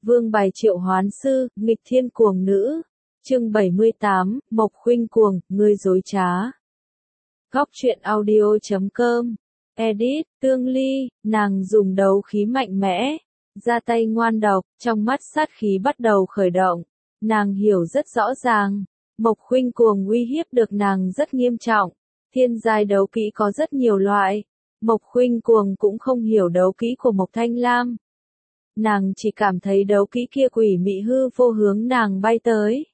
Vương bài triệu hoán sư, nghịch thiên cuồng nữ. Chương 78, Mộc Khuynh Cuồng, ngươi dối trá. Góc truyện audio.com. Edit, Tương Ly, nàng dùng đấu khí mạnh mẽ, ra tay ngoan độc, trong mắt sát khí bắt đầu khởi động. Nàng hiểu rất rõ ràng, Mộc Khuynh Cuồng uy hiếp được nàng rất nghiêm trọng. Thiên giai đấu kỹ có rất nhiều loại. Mộc Khuynh Cuồng cũng không hiểu đấu kỹ của Mộc Thanh Lam. Nàng chỉ cảm thấy đấu kỹ kia quỷ mị hư vô hướng nàng bay tới.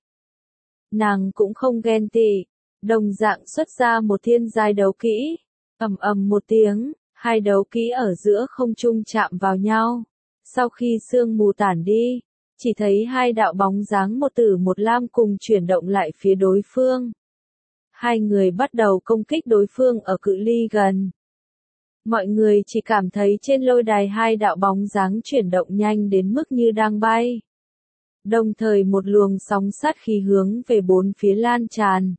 Nàng cũng không ghen tị, đồng dạng xuất ra một thiên giai đấu kỹ. Ầm ầm một tiếng, hai đấu kỹ ở giữa không trung chạm vào nhau. Sau khi sương mù tản đi, chỉ thấy hai đạo bóng dáng một tử một lam cùng chuyển động lại phía đối phương. Hai người bắt đầu công kích đối phương ở cự ly gần. Mọi người chỉ cảm thấy trên lôi đài hai đạo bóng dáng chuyển động nhanh đến mức như đang bay. Đồng thời một luồng sóng sát khí hướng về bốn phía lan tràn.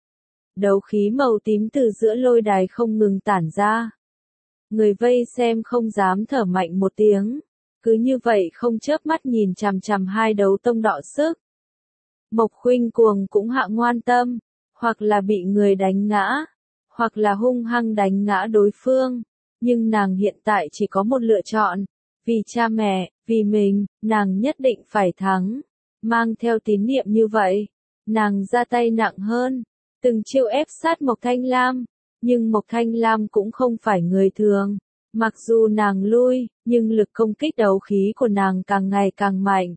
Đấu khí màu tím từ giữa lôi đài không ngừng tản ra. Người vây xem không dám thở mạnh một tiếng. Cứ như vậy không chớp mắt nhìn chằm chằm hai đấu tông đọ sức. Mộc Khuynh Cuồng cũng hạ ngoan tâm, hoặc là bị người đánh ngã, hoặc là hung hăng đánh ngã đối phương. Nhưng nàng hiện tại chỉ có một lựa chọn. Vì cha mẹ, vì mình, nàng nhất định phải thắng. Mang theo tín niệm như vậy, nàng ra tay nặng hơn. Từng chiêu ép sát Mộc Thanh Lam. Nhưng Mộc Thanh Lam cũng không phải người thường. Mặc dù nàng lui, nhưng lực công kích đấu khí của nàng càng ngày càng mạnh.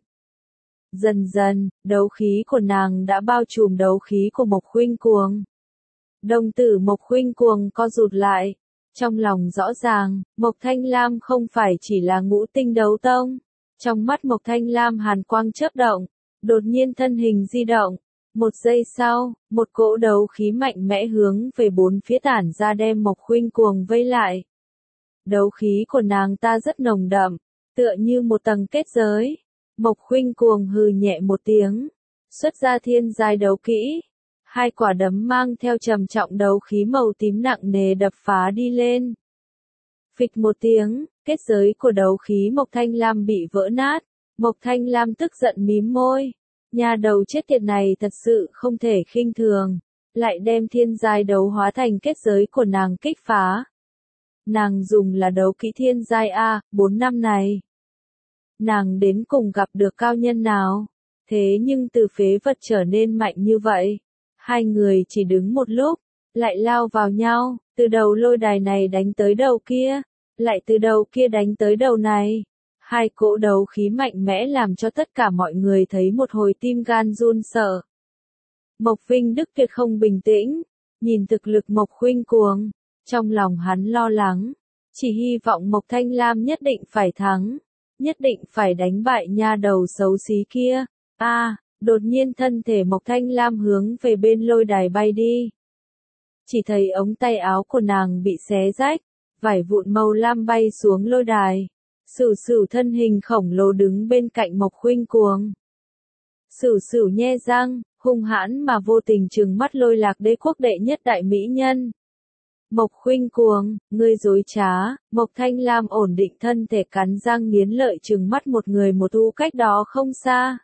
Dần dần, đấu khí của nàng đã bao trùm đấu khí của Mộc Khuynh Cuồng. Đồng tử Mộc Khuynh Cuồng co rụt lại. Trong lòng rõ ràng, Mộc Thanh Lam không phải chỉ là ngũ tinh đấu tông. Trong mắt Mộc Thanh Lam hàn quang chớp động, đột nhiên thân hình di động. Một giây sau, một cỗ đấu khí mạnh mẽ hướng về bốn phía tản ra đem Mộc Khuynh Cuồng vây lại. Đấu khí của nàng ta rất nồng đậm, tựa như một tầng kết giới. Mộc Khuynh Cuồng hừ nhẹ một tiếng, xuất ra thiên giai đấu kỹ. Hai quả đấm mang theo trầm trọng đấu khí màu tím nặng nề đập phá đi lên. Phịch một tiếng, kết giới của đấu khí Mộc Thanh Lam bị vỡ nát. Mộc Thanh Lam tức giận mím môi. Nhà đầu chết tiệt này thật sự không thể khinh thường. Lại đem thiên giai đấu hóa thành kết giới của nàng kích phá. Nàng dùng là đấu kỹ thiên giai A4 năm này. Nàng đến cùng gặp được cao nhân nào? Thế nhưng từ phế vật trở nên mạnh như vậy. Hai người chỉ đứng một lúc, lại lao vào nhau, từ đầu lôi đài này đánh tới đầu kia, lại từ đầu kia đánh tới đầu này. Hai cỗ đấu khí mạnh mẽ làm cho tất cả mọi người thấy một hồi tim gan run sợ. Mộc Vinh Đức tuyệt không bình tĩnh, nhìn thực lực Mộc Khuynh Cuồng, trong lòng hắn lo lắng, chỉ hy vọng Mộc Thanh Lam nhất định phải thắng, nhất định phải đánh bại nha đầu xấu xí kia. Đột nhiên thân thể Mộc Thanh Lam hướng về bên lôi đài bay đi. Chỉ thấy ống tay áo của nàng bị xé rách, vải vụn màu lam bay xuống lôi đài. Sửu Sửu thân hình khổng lồ đứng bên cạnh Mộc Khuynh Cuồng. Sửu Sửu nhe răng, hung hãn mà vô tình trừng mắt Lôi Lạc Đế quốc đệ nhất đại mỹ nhân. Mộc Khuynh Cuồng, ngươi dối trá. Mộc Thanh Lam ổn định thân thể cắn răng nghiến lợi trừng mắt một người một thú cách đó không xa.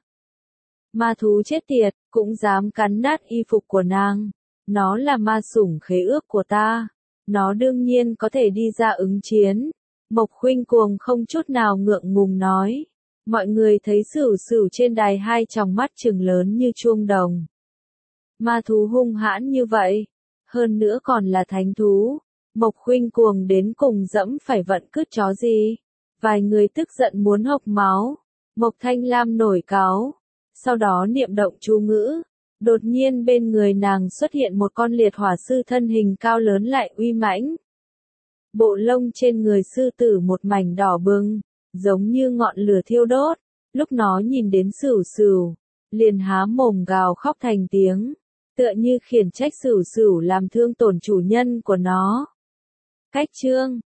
Ma thú chết tiệt, cũng dám cắn nát y phục của nàng. Nó là ma sủng khế ước của ta. Nó đương nhiên có thể đi ra ứng chiến. Mộc Khuynh Cuồng không chút nào ngượng ngùng nói. Mọi người thấy Sửu Sửu trên đài hai tròng mắt trừng lớn như chuông đồng. Ma thú hung hãn như vậy. Hơn nữa còn là thánh thú. Mộc Khuynh Cuồng đến cùng dẫm phải vận cứt chó gì. Vài người tức giận muốn hộc máu. Mộc Thanh Lam nổi cáu. Sau đó niệm động chú ngữ. Đột nhiên bên người nàng xuất hiện một con liệt hỏa sư thân hình cao lớn lại uy mãnh. Bộ lông trên người sư tử một mảnh đỏ bừng, giống như ngọn lửa thiêu đốt. Lúc nó nhìn đến Sửu Sửu, liền há mồm gào khóc thành tiếng, tựa như khiển trách Sửu Sửu làm thương tổn chủ nhân của nó. Cách chương